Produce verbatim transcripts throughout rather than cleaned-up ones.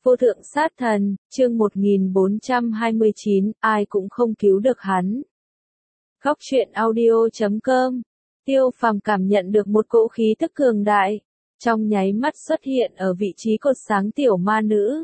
Vô thượng sát thần, chương một nghìn bốn trăm hai mươi chín, ai cũng không cứu được hắn. Góc truyện audio chấm com. Tiêu Phàm cảm nhận được một cỗ khí tức cường đại, trong nháy mắt xuất hiện ở vị trí cột sáng tiểu ma nữ.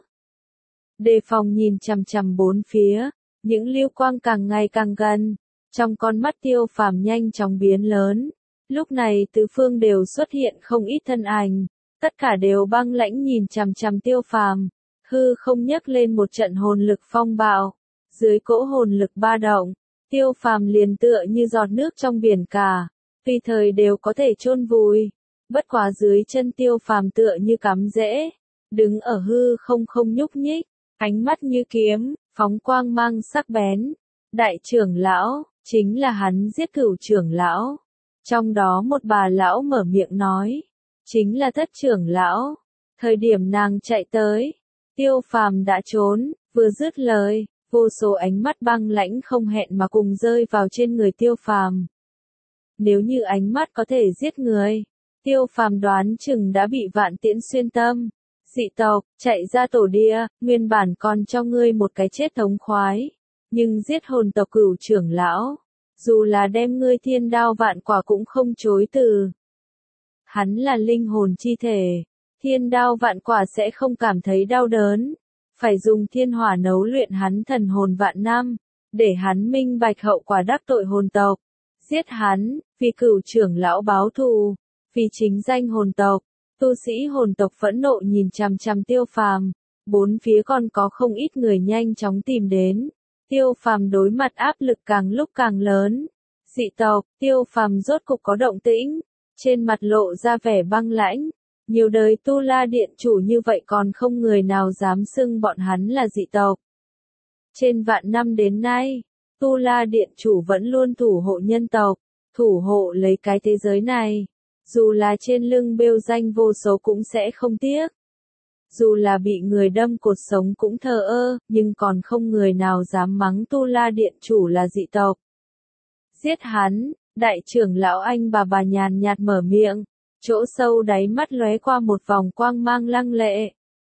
Đề phòng nhìn chằm chằm bốn phía, những lưu quang càng ngày càng gần, trong con mắt Tiêu Phàm nhanh chóng biến lớn. Lúc này tứ phương đều xuất hiện không ít thân ảnh, tất cả đều băng lãnh nhìn chằm chằm Tiêu Phàm. Hư không nhấc lên một trận hồn lực phong bạo, dưới cỗ hồn lực ba động, Tiêu Phàm liền tựa như giọt nước trong biển cả, tùy thời đều có thể chôn vùi. Bất quá dưới chân Tiêu Phàm tựa như cắm rễ, đứng ở hư không không nhúc nhích, ánh mắt như kiếm, phóng quang mang sắc bén. Đại trưởng lão, chính là hắn giết cửu trưởng lão. Trong đó một bà lão mở miệng nói, chính là Thất trưởng lão. Thời điểm nàng chạy tới, Tiêu Phàm đã trốn, vừa dứt lời, vô số ánh mắt băng lãnh không hẹn mà cùng rơi vào trên người Tiêu Phàm. Nếu như ánh mắt có thể giết người, Tiêu Phàm đoán chừng đã bị vạn tiễn xuyên tâm. Dị tộc, chạy ra tổ địa, nguyên bản còn cho ngươi một cái chết thống khoái, nhưng giết hồn tộc cửu trưởng lão, dù là đem ngươi thiên đao vạn quả cũng không chối từ. Hắn là linh hồn chi thể. Thiên đao vạn quả sẽ không cảm thấy đau đớn, phải dùng thiên hỏa nấu luyện hắn thần hồn vạn năm, để hắn minh bạch hậu quả đắc tội hồn tộc. Giết hắn, vì cửu trưởng lão báo thù, vì chính danh hồn tộc. Tu sĩ hồn tộc phẫn nộ nhìn chằm chằm Tiêu Phàm, bốn phía còn có không ít người nhanh chóng tìm đến. Tiêu Phàm đối mặt áp lực càng lúc càng lớn. Dị tộc, Tiêu Phàm rốt cục có động tĩnh, trên mặt lộ ra vẻ băng lãnh. Nhiều đời Tu La Điện chủ như vậy còn không người nào dám xưng bọn hắn là dị tộc. Trên vạn năm đến nay, Tu La Điện chủ vẫn luôn thủ hộ nhân tộc, thủ hộ lấy cái thế giới này. Dù là trên lưng bêu danh vô số cũng sẽ không tiếc. Dù là bị người đâm cột sống cũng thờ ơ, nhưng còn không người nào dám mắng Tu La Điện chủ là dị tộc. Giết hắn, đại trưởng lão anh bà bà nhàn nhạt mở miệng. Chỗ sâu đáy mắt lóe qua một vòng quang mang lăng lệ.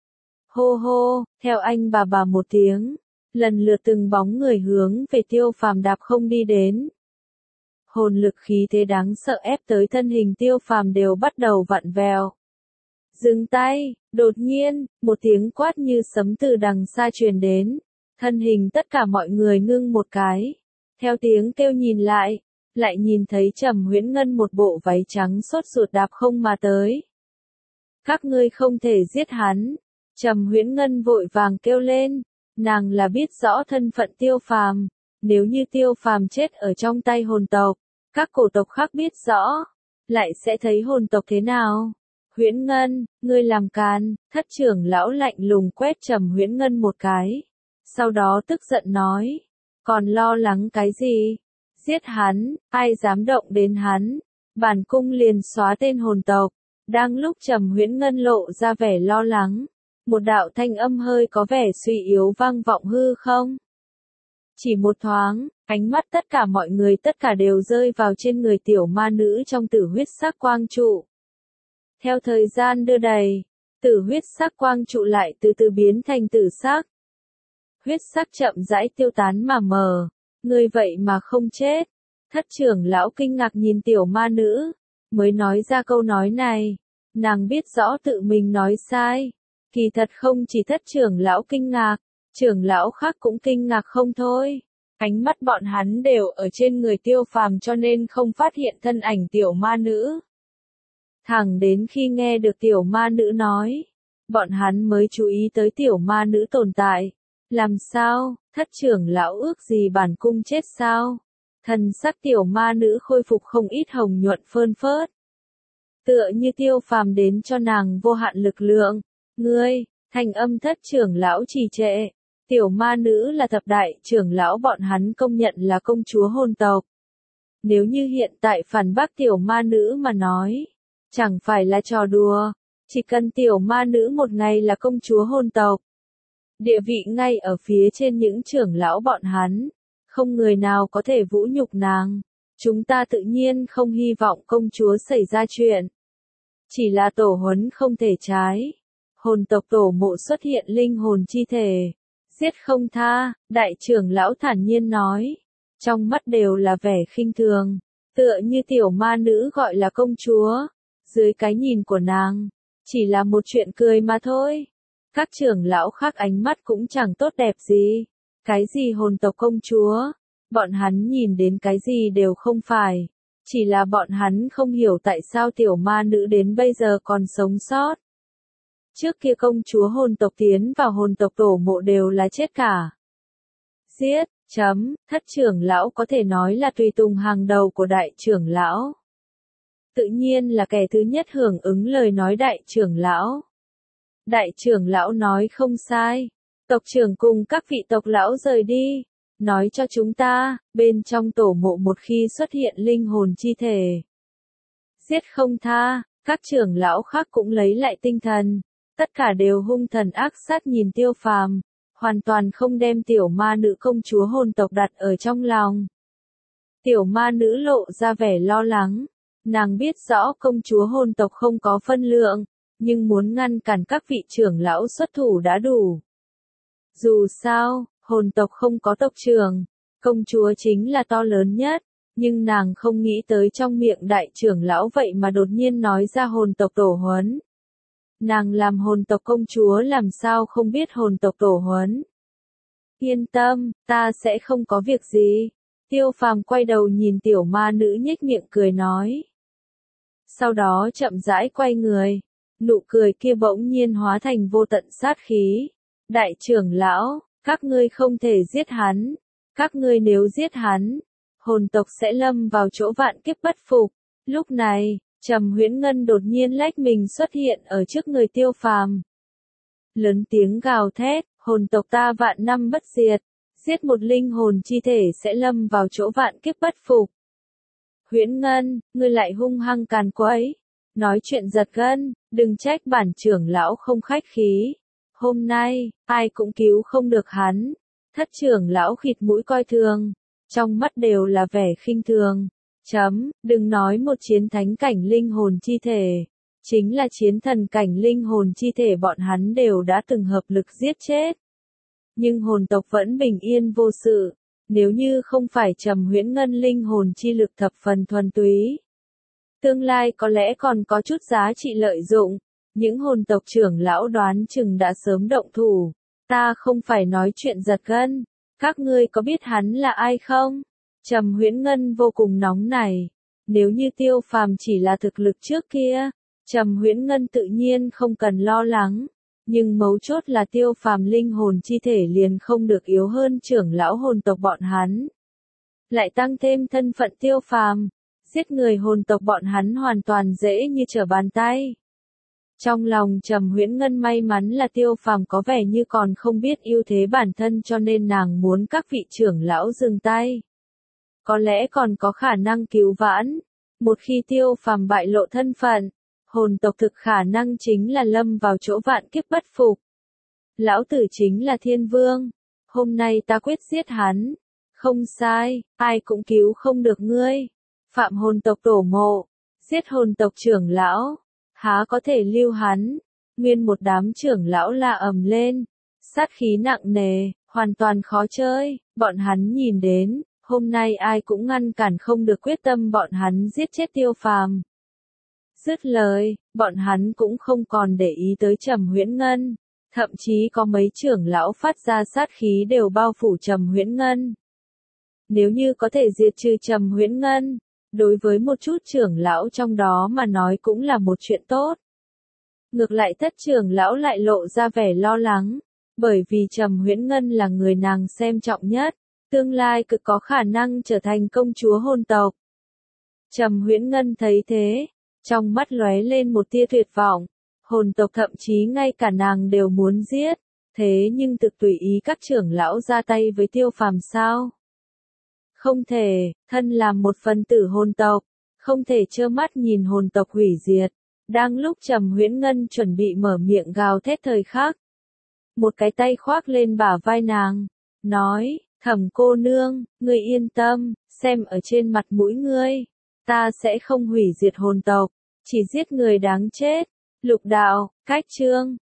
Hô hô, theo anh bà bà một tiếng, lần lượt từng bóng người hướng về Tiêu Phàm đạp không đi đến. Hồn lực khí thế đáng sợ ép tới thân hình Tiêu Phàm đều bắt đầu vặn vẹo. Dừng tay, đột nhiên, một tiếng quát như sấm từ đằng xa truyền đến, thân hình tất cả mọi người ngưng một cái. Theo tiếng kêu nhìn lại, lại nhìn thấy Trầm Huyễn Ngân một bộ váy trắng sốt ruột đạp không mà tới. Các ngươi không thể giết hắn. Trầm Huyễn Ngân vội vàng kêu lên, nàng là biết rõ thân phận Tiêu Phàm, nếu như Tiêu Phàm chết ở trong tay hồn tộc, các cổ tộc khác biết rõ, lại sẽ thấy hồn tộc thế nào. Huyễn Ngân, ngươi làm càn. Thất trưởng lão lạnh lùng quét Trầm Huyễn Ngân một cái, sau đó tức giận nói, còn lo lắng cái gì? Giết hắn, ai dám động đến hắn, bản cung liền xóa tên hồn tộc. Đang lúc Trầm Huyễn Ngân lộ ra vẻ lo lắng, một đạo thanh âm hơi có vẻ suy yếu vang vọng hư không. Chỉ một thoáng, ánh mắt tất cả mọi người tất cả đều rơi vào trên người tiểu ma nữ trong tử huyết sắc quang trụ. Theo thời gian đưa đẩy, tử huyết sắc quang trụ lại từ từ biến thành tử sắc. Huyết sắc chậm rãi tiêu tán mà mờ. Ngươi vậy mà không chết. Thất trưởng lão kinh ngạc nhìn tiểu ma nữ, mới nói ra câu nói này. Nàng biết rõ tự mình nói sai. Kỳ thật không chỉ thất trưởng lão kinh ngạc, trưởng lão khác cũng kinh ngạc không thôi. Ánh mắt bọn hắn đều ở trên người Tiêu Phàm cho nên không phát hiện thân ảnh tiểu ma nữ. Thẳng đến khi nghe được tiểu ma nữ nói, bọn hắn mới chú ý tới tiểu ma nữ tồn tại. Làm sao, thất trưởng lão ước gì bản cung chết sao? Thần sắc tiểu ma nữ khôi phục không ít hồng nhuận phơn phớt. Tựa như Tiêu Phàm đến cho nàng vô hạn lực lượng. Ngươi, thanh âm thất trưởng lão trì trệ. Tiểu ma nữ là thập đại trưởng lão bọn hắn công nhận là công chúa hồn tộc. Nếu như hiện tại phản bác tiểu ma nữ mà nói, chẳng phải là trò đùa. Chỉ cần tiểu ma nữ một ngày là công chúa hồn tộc, địa vị ngay ở phía trên những trưởng lão bọn hắn, không người nào có thể vũ nhục nàng. Chúng ta tự nhiên không hy vọng công chúa xảy ra chuyện. Chỉ là tổ huấn không thể trái. hồn tộc tổ mộ xuất hiện linh hồn chi thể. Giết không tha, đại trưởng lão thản nhiên nói. Trong mắt đều là vẻ khinh thường, tựa như tiểu ma nữ gọi là công chúa. Dưới cái nhìn của nàng, chỉ là một chuyện cười mà thôi. Các trưởng lão khác ánh mắt cũng chẳng tốt đẹp gì. Cái gì hồn tộc công chúa, bọn hắn nhìn đến cái gì đều không phải. Chỉ là bọn hắn không hiểu tại sao tiểu ma nữ đến bây giờ còn sống sót. Trước kia công chúa hồn tộc tiến vào hồn tộc tổ mộ đều là chết cả. Giết, chấm, thất trưởng lão có thể nói là tùy tùng hàng đầu của đại trưởng lão. Tự nhiên là kẻ thứ nhất hưởng ứng lời nói đại trưởng lão. Đại trưởng lão nói không sai. Tộc trưởng cùng các vị tộc lão rời đi. Nói cho chúng ta, bên trong tổ mộ một khi xuất hiện linh hồn chi thể. Giết không tha, các trưởng lão khác cũng lấy lại tinh thần. Tất cả đều hung thần ác sát nhìn Tiêu Phàm, hoàn toàn không đem tiểu ma nữ công chúa hồn tộc đặt ở trong lòng. Tiểu ma nữ lộ ra vẻ lo lắng. Nàng biết rõ công chúa hồn tộc không có phân lượng, nhưng muốn ngăn cản các vị trưởng lão xuất thủ đã đủ. Dù sao, hồn tộc không có tộc trưởng, công chúa chính là to lớn nhất, nhưng nàng không nghĩ tới trong miệng đại trưởng lão vậy mà đột nhiên nói ra hồn tộc tổ huấn. Nàng làm hồn tộc công chúa làm sao không biết hồn tộc tổ huấn. Yên tâm, ta sẽ không có việc gì. Tiêu Phàm quay đầu nhìn tiểu ma nữ nhếch miệng cười nói. Sau đó chậm rãi quay người, nụ cười kia bỗng nhiên hóa thành vô tận sát khí. Đại trưởng lão, các ngươi không thể giết hắn. Các ngươi nếu giết hắn, hồn tộc sẽ lâm vào chỗ vạn kiếp bất phục. Lúc này, Trầm Huyễn Ngân đột nhiên lách mình xuất hiện ở trước người Tiêu Phàm. Lớn tiếng gào thét, hồn tộc ta vạn năm bất diệt, giết một linh hồn chi thể sẽ lâm vào chỗ vạn kiếp bất phục. Huyễn Ngân, ngươi lại hung hăng càn quấy, nói chuyện giật gân, đừng trách bản trưởng lão không khách khí. Hôm nay, ai cũng cứu không được hắn. Thất trưởng lão khịt mũi coi thường, trong mắt đều là vẻ khinh thường. Chấm, đừng nói một chiến thánh cảnh linh hồn chi thể, chính là chiến thần cảnh linh hồn chi thể bọn hắn đều đã từng hợp lực giết chết. Nhưng hồn tộc vẫn bình yên vô sự, nếu như không phải Trầm Huyễn Ngân linh hồn chi lực thập phần thuần túy. Tương lai có lẽ còn có chút giá trị lợi dụng, những hồn tộc trưởng lão đoán chừng đã sớm động thủ. Ta không phải nói chuyện giật gân, các ngươi có biết hắn là ai không? Trầm Huyễn Ngân vô cùng nóng này. Nếu như Tiêu Phàm chỉ là thực lực trước kia, Trầm Huyễn Ngân tự nhiên không cần lo lắng. Nhưng mấu chốt là Tiêu Phàm linh hồn chi thể liền không được yếu hơn trưởng lão hồn tộc bọn hắn. Lại tăng thêm thân phận Tiêu Phàm, giết người hồn tộc bọn hắn hoàn toàn dễ như trở bàn tay. Trong lòng Trầm Huyễn Ngân may mắn là Tiêu Phàm có vẻ như còn không biết ưu thế bản thân cho nên nàng muốn các vị trưởng lão dừng tay. Có lẽ còn có khả năng cứu vãn. Một khi Tiêu Phàm bại lộ thân phận, hồn tộc thực khả năng chính là lâm vào chỗ vạn kiếp bất phục. Lão tử chính là thiên vương. Hôm nay ta quyết giết hắn. Không sai, ai cũng cứu không được ngươi. Phạm hồn tộc tổ mộ, giết hồn tộc trưởng lão, há có thể lưu hắn. Nguyên một đám trưởng lão la ầm lên, sát khí nặng nề, hoàn toàn khó chơi. Bọn hắn nhìn đến, hôm nay ai cũng ngăn cản không được quyết tâm bọn hắn giết chết Tiêu Phàm. Dứt lời, bọn hắn cũng không còn để ý tới Trầm Huyễn Ngân, thậm chí có mấy trưởng lão phát ra sát khí đều bao phủ Trầm Huyễn Ngân. Nếu như có thể diệt trừ Trầm Huyễn Ngân, đối với một chút trưởng lão trong đó mà nói cũng là một chuyện tốt. Ngược lại thất trưởng lão lại lộ ra vẻ lo lắng, bởi vì Trầm Huyễn Ngân là người nàng xem trọng nhất, tương lai cực có khả năng trở thành công chúa hồn tộc. Trầm Huyễn Ngân thấy thế, trong mắt lóe lên một tia tuyệt vọng, hồn tộc thậm chí ngay cả nàng đều muốn giết, thế nhưng thực tùy ý các trưởng lão ra tay với Tiêu Phàm sao? Không thể, thân làm một phần tử hồn tộc, không thể trơ mắt nhìn hồn tộc hủy diệt. Đang lúc Trầm Huyễn Ngân chuẩn bị mở miệng gào thét thời khắc, một cái tay khoác lên bả vai nàng, nói, Thẩm cô nương, ngươi yên tâm, xem ở trên mặt mũi ngươi, ta sẽ không hủy diệt hồn tộc, chỉ giết người đáng chết. Lục đạo, cách chương